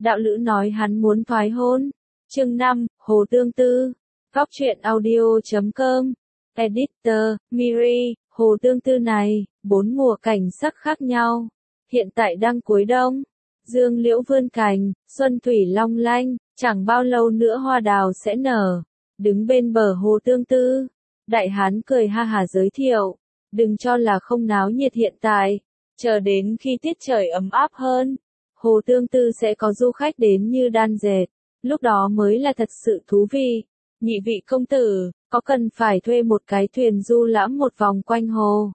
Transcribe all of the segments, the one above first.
đạo lữ nói hắn muốn thoái hôn. Chương 5, Hồ Tương Tư. Góc truyện audio.com. Editor, Miri. Hồ Tương Tư này, 4 mùa cảnh sắc khác nhau. Hiện tại đang cuối đông. Dương liễu vươn cành, xuân thủy long lanh, chẳng bao lâu nữa hoa đào sẽ nở. Đứng bên bờ Hồ Tương Tư, đại hán cười ha hả giới thiệu. Đừng cho là không náo nhiệt hiện tại. Chờ đến khi tiết trời ấm áp hơn, Hồ Tương Tư sẽ có du khách đến như đan dệt. Lúc đó mới là thật sự thú vị. Nhị vị công tử, có cần phải thuê một cái thuyền du lãm một vòng quanh hồ?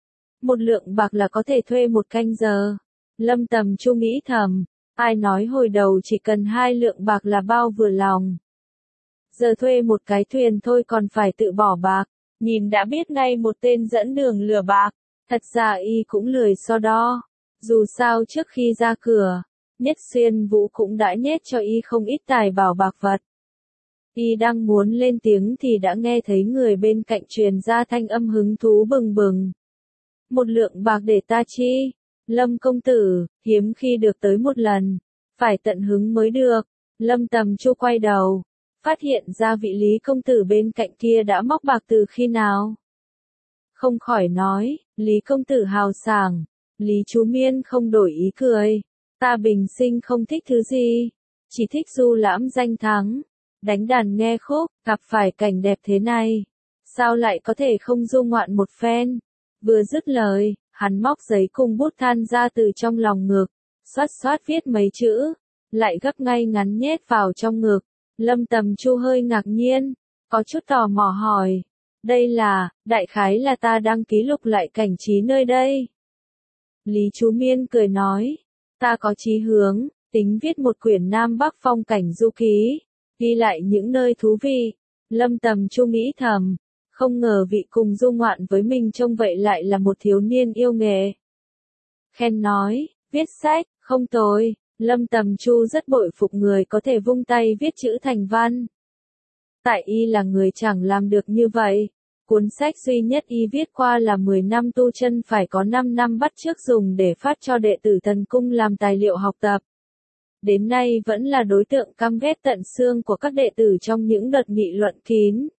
1 lượng bạc là có thể thuê 1 canh giờ. Lâm Tầm Chu nghĩ thầm, ai nói hồi đầu chỉ cần 2 lượng bạc là bao vừa lòng. Giờ thuê một cái thuyền thôi còn phải tự bỏ bạc, nhìn đã biết ngay một tên dẫn đường lừa bạc. Thật ra y cũng lười so đo. Dù sao trước khi ra cửa, Nhất Xuyên Vũ cũng đã nhét cho y không ít tài bảo bạc vật. Y đang muốn lên tiếng thì đã nghe thấy người bên cạnh truyền ra thanh âm hứng thú bừng bừng. 1 lượng bạc để ta chi? Lâm công tử, hiếm khi được tới một lần, phải tận hứng mới được. Lâm Tầm Chu quay đầu, phát hiện ra vị Lý công tử bên cạnh kia đã móc bạc từ khi nào. Không khỏi nói, Lý công tử hào sảng. Lý Chú Miên không đổi ý cười. Ta bình sinh không thích thứ gì, chỉ thích du lãm danh thắng, đánh đàn nghe khúc, gặp phải cảnh đẹp thế này. Sao lại có thể không du ngoạn một phen? Vừa dứt lời, hắn móc giấy cùng bút than ra từ trong lòng ngực, xoát xoát viết mấy chữ, lại gấp ngay ngắn nhét vào trong ngực. Lâm Tầm Chu hơi ngạc nhiên, có chút tò mò hỏi. Đây là, đại khái là ta đang ký lục lại cảnh trí nơi đây. Lý Chú Miên cười nói, ta có chí hướng, tính viết một quyển Nam Bắc phong cảnh du ký, ghi lại những nơi thú vị. Lâm Tầm Chu nghĩ thầm, không ngờ vị cùng du ngoạn với mình trông vậy lại là một thiếu niên yêu nghề. Khen nói, viết sách, không tồi. Lâm Tầm Chu rất bội phục người có thể vung tay viết chữ thành văn. Tại y là người chẳng làm được như vậy. Cuốn sách duy nhất y viết qua là 10 năm tu chân phải có 5 năm bắt chước dùng để phát cho đệ tử Thần Cung làm tài liệu học tập. Đến nay vẫn là đối tượng căm ghét tận xương của các đệ tử trong những đợt nghị luận kín.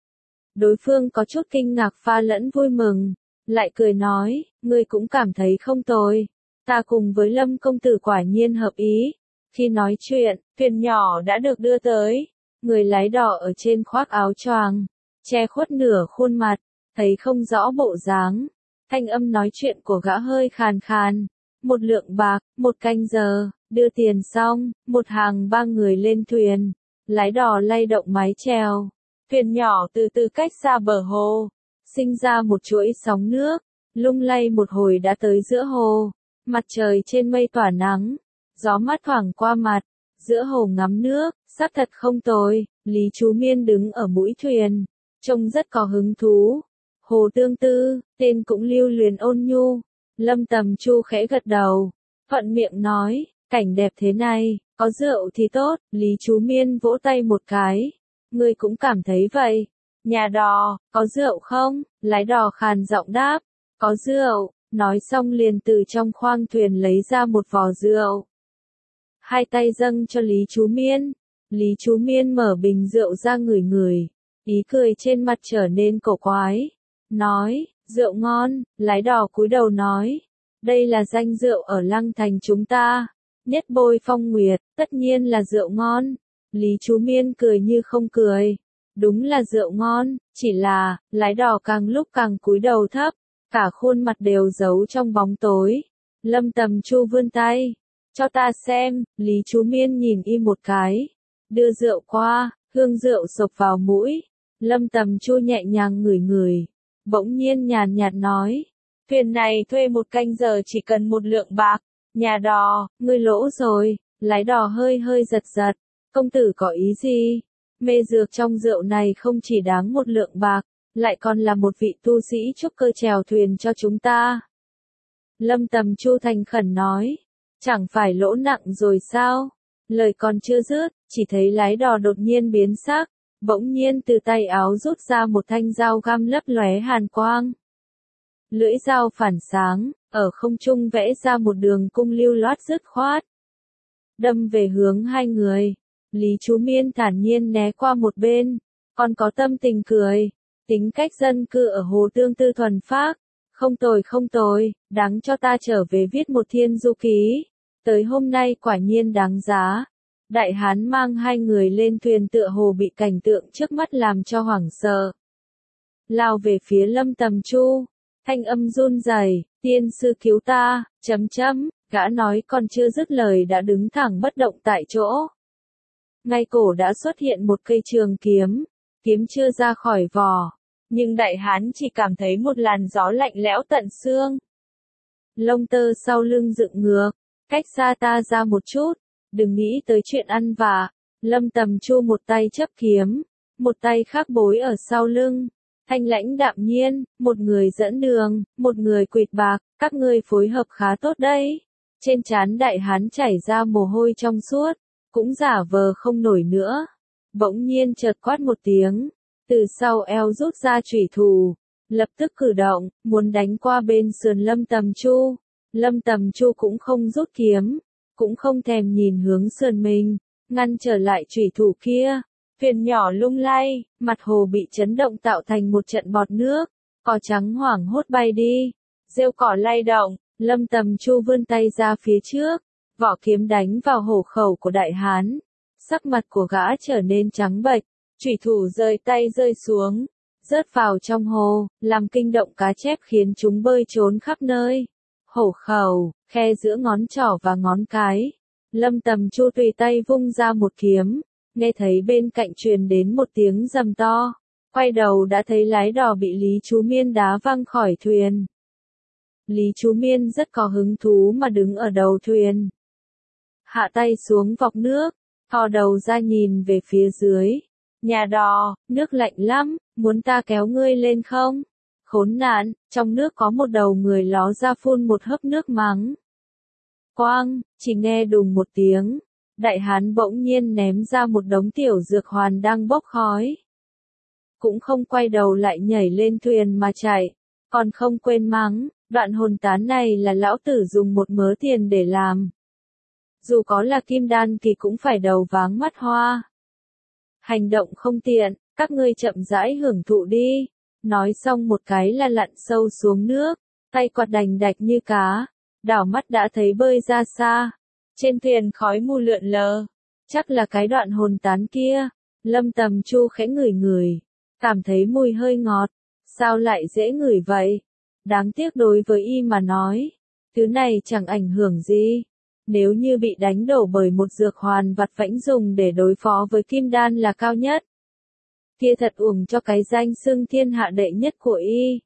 Đối phương có chút kinh ngạc pha lẫn vui mừng, lại cười nói, ngươi cũng cảm thấy không tồi. Ta cùng với Lâm công tử quả nhiên hợp ý. Khi nói chuyện, thuyền nhỏ đã được đưa tới. Người lái đò ở trên khoác áo choàng, che khuất nửa khuôn mặt, thấy không rõ bộ dáng. Thanh âm nói chuyện của gã hơi khàn khàn. 1 lượng bạc, 1 canh giờ, đưa tiền xong, một hàng 3 người lên thuyền. Lái đò lay động mái chèo. Thuyền nhỏ từ từ cách xa bờ hồ, sinh ra một chuỗi sóng nước, lung lay một hồi đã tới giữa hồ. Mặt trời trên mây tỏa nắng, gió mát thoảng qua mặt, giữa hồ ngắm nước, sắc thật không tồi. Lý Chú Miên đứng ở mũi thuyền, trông rất có hứng thú. Hồ Tương Tư, tên cũng lưu luyến ôn nhu. Lâm Tầm Chu khẽ gật đầu, thuận miệng nói, cảnh đẹp thế này, có rượu thì tốt. Lý Chú Miên vỗ tay một cái, ngươi cũng cảm thấy vậy. Nhà đò, có rượu không? Lái đò khàn giọng đáp, có rượu. Nói xong liền từ trong khoang thuyền lấy ra một vò rượu. 2 tay dâng cho Lý Chú Miên. Lý Chú Miên mở bình rượu ra ngửi ngửi, ý cười trên mặt trở nên cổ quái. Nói, rượu ngon. Lái đò cúi đầu nói, đây là danh rượu ở Lăng Thành chúng ta. Nhất Bôi Phong Nguyệt, tất nhiên là rượu ngon. Lý Chú Miên cười như không cười. Đúng là rượu ngon, chỉ là, lái đò càng lúc càng cúi đầu thấp. Cả khuôn mặt đều giấu trong bóng tối. Lâm Tầm Chu vươn tay, cho ta xem. Lý Chú Miên nhìn y một cái, đưa rượu qua, hương rượu xộc vào mũi. Lâm Tầm Chu nhẹ nhàng ngửi ngửi, bỗng nhiên nhàn nhạt nói, thuyền này thuê 1 canh giờ chỉ cần 1 lượng bạc. Nhà đò, ngươi lỗ rồi. Lái đò hơi hơi giật giật, công tử có ý gì? Mê dược trong rượu này không chỉ đáng 1 lượng bạc, lại còn là một vị tu sĩ trúc cơ chèo thuyền cho chúng ta. Lâm Tầm Chu thành khẩn nói, chẳng phải lỗ nặng rồi sao? Lời còn chưa dứt, chỉ thấy lái đò đột nhiên biến sắc, bỗng nhiên từ tay áo rút ra một thanh dao găm lấp lóe hàn quang. Lưỡi dao phản sáng, ở không trung vẽ ra một đường cung lưu loát dứt khoát. đâm về hướng hai người. Lý Chú Miên thản nhiên né qua một bên, còn có tâm tình cười. Tính cách dân cư ở Hồ Tương Tư thuần phác, không tồi, đáng cho ta trở về viết một thiên du ký. Tới hôm nay quả nhiên đáng giá. Đại hán mang hai người lên thuyền tựa hồ bị cảnh tượng trước mắt làm cho hoảng sợ. Lao về phía Lâm Tầm Chu, thanh âm run rẩy, tiên sư cứu ta, gã nói còn chưa dứt lời đã đứng thẳng bất động tại chỗ. Ngay cổ đã xuất hiện một cây trường kiếm, kiếm chưa ra khỏi vỏ, nhưng đại hán chỉ cảm thấy một làn gió lạnh lẽo tận xương. Lông tơ sau lưng dựng ngược, cách xa ta ra một chút, đừng nghĩ tới chuyện ăn vạ. Lâm Tầm Chu một tay chấp kiếm, một tay khác bối ở sau lưng, thanh lãnh đạm nhiên, một người dẫn đường, một người quỵt bạc, các ngươi phối hợp khá tốt đấy. Trên trán đại hán chảy ra mồ hôi trong suốt, cũng giả vờ không nổi nữa. Bỗng nhiên chợt quát một tiếng, từ sau eo rút ra chủy thủ, lập tức cử động, muốn đánh qua bên sườn Lâm Tầm Chu. Lâm Tầm Chu cũng không rút kiếm, cũng không thèm nhìn hướng sườn mình, ngăn trở lại chủy thủ kia. Thuyền nhỏ lung lay, mặt hồ bị chấn động tạo thành một trận bọt nước, cỏ trắng hoảng hốt bay đi, rêu cỏ lay động. Lâm Tầm Chu vươn tay ra phía trước, vỏ kiếm đánh vào hổ khẩu của đại hán. Sắc mặt của gã trở nên trắng bệch, chủy thủ rơi tay rơi xuống, rớt vào trong hồ, làm kinh động cá chép khiến chúng bơi trốn khắp nơi. Hổ khẩu, khe giữa ngón trỏ và ngón cái. Lâm Tầm Chu tùy tay vung ra một kiếm, nghe thấy bên cạnh truyền đến một tiếng rầm to. Quay đầu đã thấy lái đò bị Lý Chú Miên đá văng khỏi thuyền. Lý Chú Miên rất có hứng thú mà đứng ở đầu thuyền. Hạ tay xuống vọc nước, thò đầu ra nhìn về phía dưới. Nhà đò, nước lạnh lắm, muốn ta kéo ngươi lên không? Khốn nạn, trong nước có một đầu người ló ra phun một hớp nước mắng. Quang, chỉ nghe đùng một tiếng, đại hán bỗng nhiên ném ra một đống tiểu dược hoàn đang bốc khói. Cũng không quay đầu lại nhảy lên thuyền mà chạy, còn không quên mắng, đoạn hồn tán này là lão tử dùng một mớ tiền để làm. Dù có là kim đan thì cũng phải đầu váng mắt hoa. Hành động không tiện, các ngươi chậm rãi hưởng thụ đi. Nói xong một cái là lặn sâu xuống nước, tay quạt đành đạch như cá, đảo mắt đã thấy bơi ra xa. Trên thuyền khói mù lượn lờ, chắc là cái đoạn hồn tán kia. Lâm Tầm Chu khẽ ngửi ngửi, cảm thấy mùi hơi ngọt, sao lại dễ ngửi vậy? Đáng tiếc đối với y mà nói, thứ này chẳng ảnh hưởng gì. Nếu như bị đánh đổ bởi một dược hoàn vặt vãnh dùng để đối phó với kim đan là cao nhất, kia thật uổng cho cái danh xưng thiên hạ đệ nhất của y.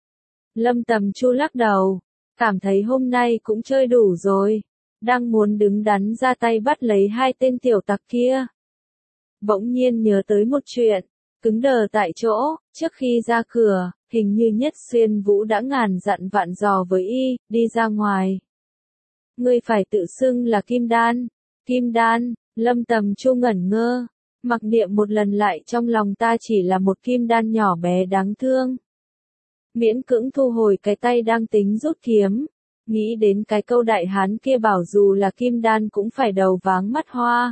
Lâm Tầm Chu lắc đầu, cảm thấy hôm nay cũng chơi đủ rồi, đang muốn đứng đắn ra tay bắt lấy hai tên tiểu tặc kia. Bỗng nhiên nhớ tới một chuyện, cứng đờ tại chỗ. Trước khi ra cửa, hình như Nhất Xuyên Vũ đã ngàn dặn vạn dò với y, đi ra ngoài. Ngươi phải tự xưng là kim đan. Kim đan, Lâm Tầm Chu ngẩn ngơ, mặc niệm một lần lại trong lòng ta chỉ là một kim đan nhỏ bé đáng thương. Miễn cưỡng thu hồi cái tay đang tính rút kiếm, nghĩ đến cái câu đại hán kia bảo dù là kim đan cũng phải đầu váng mắt hoa.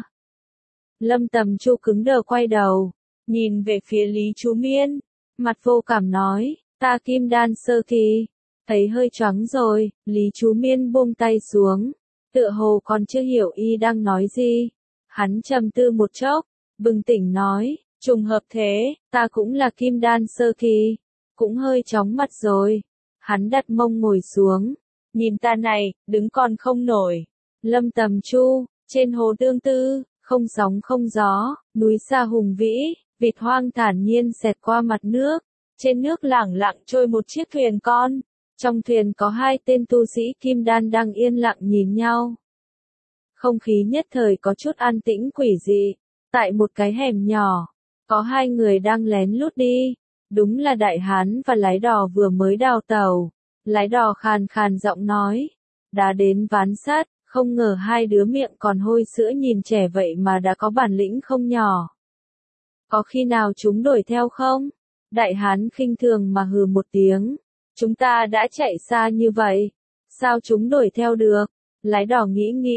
Lâm Tầm Chu cứng đờ quay đầu, nhìn về phía Lý Chú Miên, mặt vô cảm nói, ta kim đan sơ kỳ. Thấy hơi choáng rồi, Lý Chú Miên buông tay xuống, tựa hồ còn chưa hiểu y đang nói gì. Hắn trầm tư một chốc, bừng tỉnh nói, trùng hợp thế, ta cũng là kim đan sơ kỳ, cũng hơi chóng mặt rồi. Hắn đặt mông ngồi xuống, nhìn ta này, đứng còn không nổi. Lâm Tầm Chu, trên hồ Tương Tư, không sóng không gió, núi xa hùng vĩ, vịt hoang thản nhiên xẹt qua mặt nước. Trên nước lẳng lặng trôi một chiếc thuyền con. Trong thuyền có hai tên tu sĩ kim đan đang yên lặng nhìn nhau. Không khí nhất thời có chút an tĩnh quỷ dị. Tại một cái hẻm nhỏ, có hai người đang lén lút đi. Đúng là đại hán và lái đò vừa mới đào tàu. Lái đò khàn khàn giọng nói, đã đến ván sắt, không ngờ hai đứa miệng còn hôi sữa nhìn trẻ vậy mà đã có bản lĩnh không nhỏ. Có khi nào chúng đuổi theo không? Đại hán khinh thường mà hừ một tiếng. Chúng ta đã chạy xa như vậy, sao chúng đuổi theo được? Lái đò nghĩ nghĩ,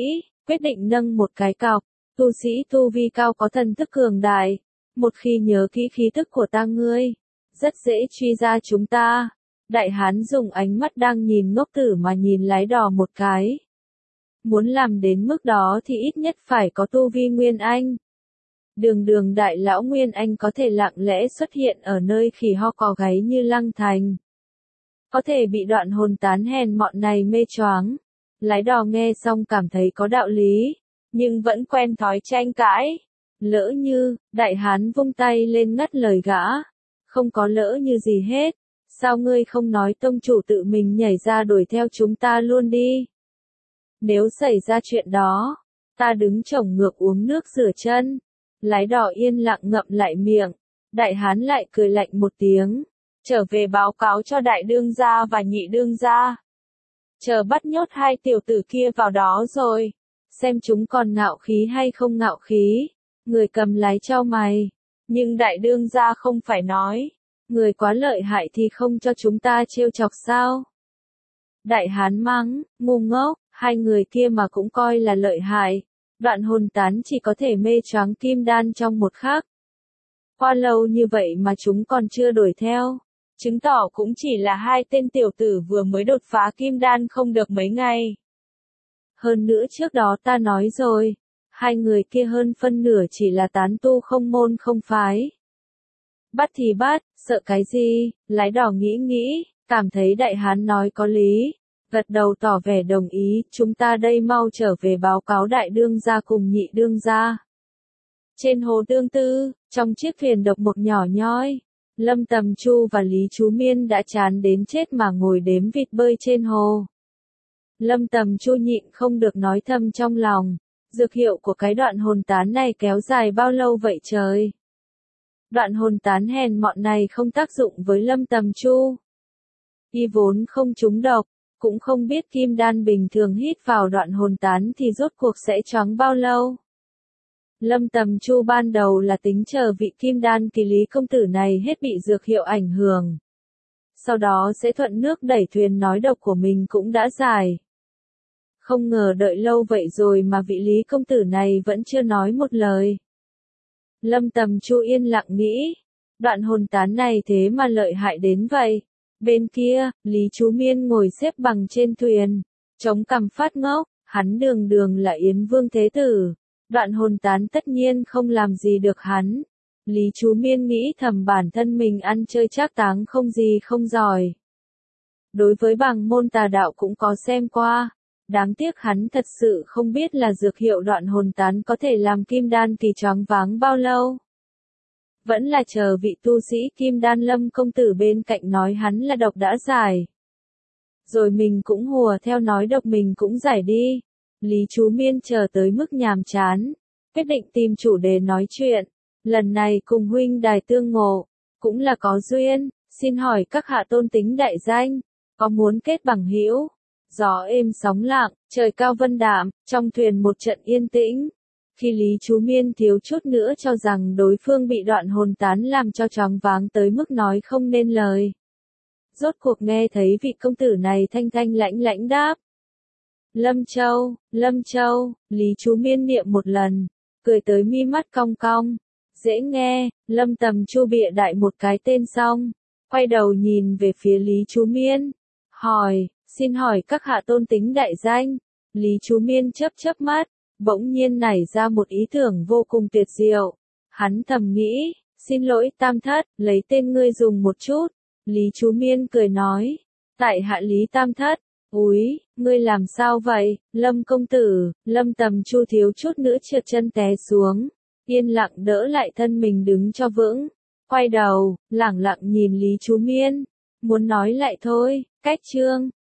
quyết định nâng một cái cọc, tu sĩ tu vi cao có thần thức cường đại, một khi nhớ kỹ khí tức của ta ngươi, rất dễ truy ra chúng ta. Đại hán dùng ánh mắt đang nhìn ngốc tử mà nhìn lái đò một cái. Muốn làm đến mức đó thì ít nhất phải có tu vi Nguyên Anh. Đường đại lão Nguyên Anh có thể lặng lẽ xuất hiện ở nơi khỉ ho cò gáy như Lăng Thành. Có thể bị đoạn hồn tán hèn mọn này mê choáng. Lái đò nghe xong cảm thấy có đạo lý, nhưng vẫn quen thói tranh cãi. Lỡ như, đại hán vung tay lên ngắt lời gã. Không có lỡ như gì hết. Sao ngươi không nói tông chủ tự mình nhảy ra đuổi theo chúng ta luôn đi? Nếu xảy ra chuyện đó, ta đứng chổng ngược uống nước rửa chân. Lái đò yên lặng ngậm lại miệng. Đại hán lại cười lạnh một tiếng. Trở về báo cáo cho đại đương gia và nhị đương gia. Chờ bắt nhốt hai tiểu tử kia vào đó rồi. Xem chúng còn ngạo khí hay không ngạo khí. Người cầm lái chau mày. Nhưng đại đương gia không phải nói. Người quá lợi hại thì không cho chúng ta trêu chọc sao? Đại hán mắng, ngu ngốc, hai người kia mà cũng coi là lợi hại. Đoạn hồn tán chỉ có thể mê choáng kim đan trong một khắc. Qua lâu như vậy mà chúng còn chưa đuổi theo. Chứng tỏ cũng chỉ là hai tên tiểu tử vừa mới đột phá kim đan không được mấy ngày. Hơn nữa trước đó ta nói rồi, hai người kia hơn phân nửa chỉ là tán tu không môn không phái. Bắt thì bắt, sợ cái gì? Lái đò nghĩ, cảm thấy đại hán nói có lý, gật đầu tỏ vẻ đồng ý, chúng ta đây mau trở về báo cáo đại đương gia cùng nhị đương gia. Trên hồ Tương Tư, trong chiếc thuyền độc một nhỏ nhoi, Lâm Tầm Chu và Lý Chú Miên đã chán đến chết mà ngồi đếm vịt bơi trên hồ. Lâm Tầm Chu nhịn không được nói thầm trong lòng, dược hiệu của cái đoạn hồn tán này kéo dài bao lâu vậy trời? Đoạn hồn tán hèn mọn này không tác dụng với Lâm Tầm Chu. Y vốn không trúng độc, cũng không biết kim đan bình thường hít vào đoạn hồn tán thì rốt cuộc sẽ choáng bao lâu. Lâm Tầm Chu ban đầu là tính chờ vị kim đan kỳ Lý công tử này hết bị dược hiệu ảnh hưởng. Sau đó sẽ thuận nước đẩy thuyền nói độc của mình cũng đã giải. Không ngờ đợi lâu vậy rồi mà vị Lý công tử này vẫn chưa nói một lời. Lâm Tầm Chu yên lặng nghĩ, đoạn hồn tán này thế mà lợi hại đến vậy. Bên kia, Lý Chú Miên ngồi xếp bằng trên thuyền, chống cằm phát ngốc, hắn đường là Yến Vương Thế Tử. Đoạn hồn tán tất nhiên không làm gì được hắn. Lý Chú Miên nghĩ thầm bản thân mình ăn chơi trác táng không gì không giỏi. Đối với bảng môn tà đạo cũng có xem qua. Đáng tiếc hắn thật sự không biết là dược hiệu đoạn hồn tán có thể làm kim đan kỳ choáng váng bao lâu. Vẫn là chờ vị tu sĩ kim đan Lâm công tử bên cạnh nói hắn là độc đã giải. Rồi mình cũng hùa theo nói độc mình cũng giải đi. Lý Chú Miên chờ tới mức nhàm chán, quyết định tìm chủ đề nói chuyện. Lần này cùng huynh đài tương ngộ, cũng là có duyên, xin hỏi các hạ tôn tính đại danh, có muốn kết bằng hữu? Gió êm sóng lặng, trời cao vân đạm, trong thuyền một trận yên tĩnh. Khi Lý Chú Miên thiếu chút nữa cho rằng đối phương bị đoạn hồn tán làm cho choáng váng tới mức nói không nên lời. Rốt cuộc nghe thấy vị công tử này thanh thanh lãnh đáp. Lâm Châu, Lý Chú Miên niệm một lần, cười tới mi mắt cong cong. Dễ nghe, Lâm Tầm Chu bịa đại một cái tên xong, quay đầu nhìn về phía Lý Chú Miên, hỏi, xin hỏi các hạ tôn tính đại danh. Lý Chú Miên chớp mắt, bỗng nhiên nảy ra một ý tưởng vô cùng tuyệt diệu. Hắn thầm nghĩ, xin lỗi Tam Thất, lấy tên ngươi dùng một chút. Lý Chú Miên cười nói, tại hạ Lý Tam Thất. Úi, ngươi làm sao vậy, Lâm công tử? Lâm Tầm Chu thiếu chút nữa trượt chân té xuống, yên lặng đỡ lại thân mình đứng cho vững, quay đầu, lẳng lặng nhìn Lý Chú Miên, muốn nói lại thôi, cách chương.